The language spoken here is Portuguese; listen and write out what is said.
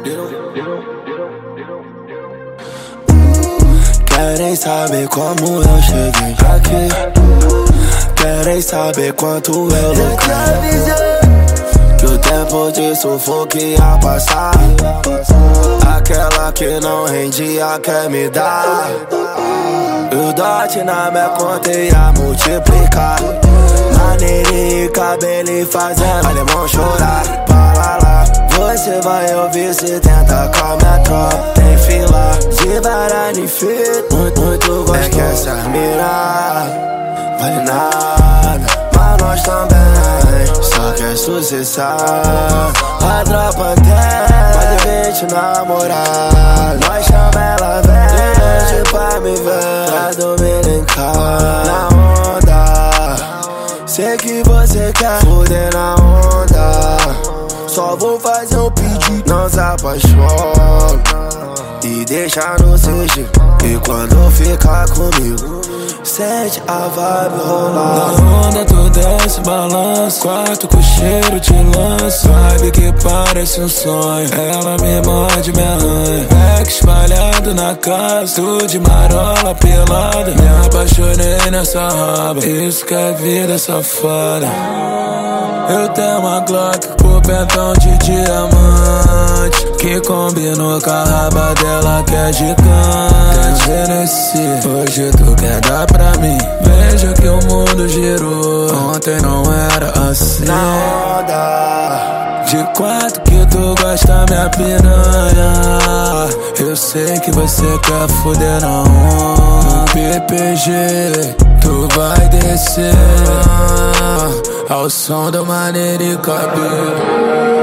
Querem saber como eu cheguei aqui, querem saber quanto eu lucrei. Que o tempo de sufoco ia passar, aquela que não rendia quer me dar. O dote na minha conta ia multiplicar. Maneirinho e cabelo fazendo alemão chorar. Para lá, você vai ouvir se tenta com minha tropa. Tem fila de baralho feito, muito gostoso. É que essa mira vale nada, mas nós também só quer sucessar. A tropa tem pode vir te namorar. Nós chama ela vem pra me ver, pra dominicar na onda. Sei que você quer foder na onda. Só vou fazer um pedido, não se apaixona e deixa no sigilo. E quando ficar comigo, sente a vibe rolar. Na onda tu desce, balança, quarto com cheiro de lança. Vibe que parece um sonho, ela me morde, me arranha. Back espalhado na casa, tu de marola pelada. Me apaixonei nessa raba, isso que é vida safada. Eu tenho uma Glock com pentão de diamante, que combinou com a raba dela que é gigante. Genesi, hoje tu quer dar pra mim. Veja que o mundo girou, ontem não era assim. Na onda de quatro que tu gosta, minha piranha. Eu sei que você quer foder na onda. No PPG tu vai descer ao som do maneiro e cabelo.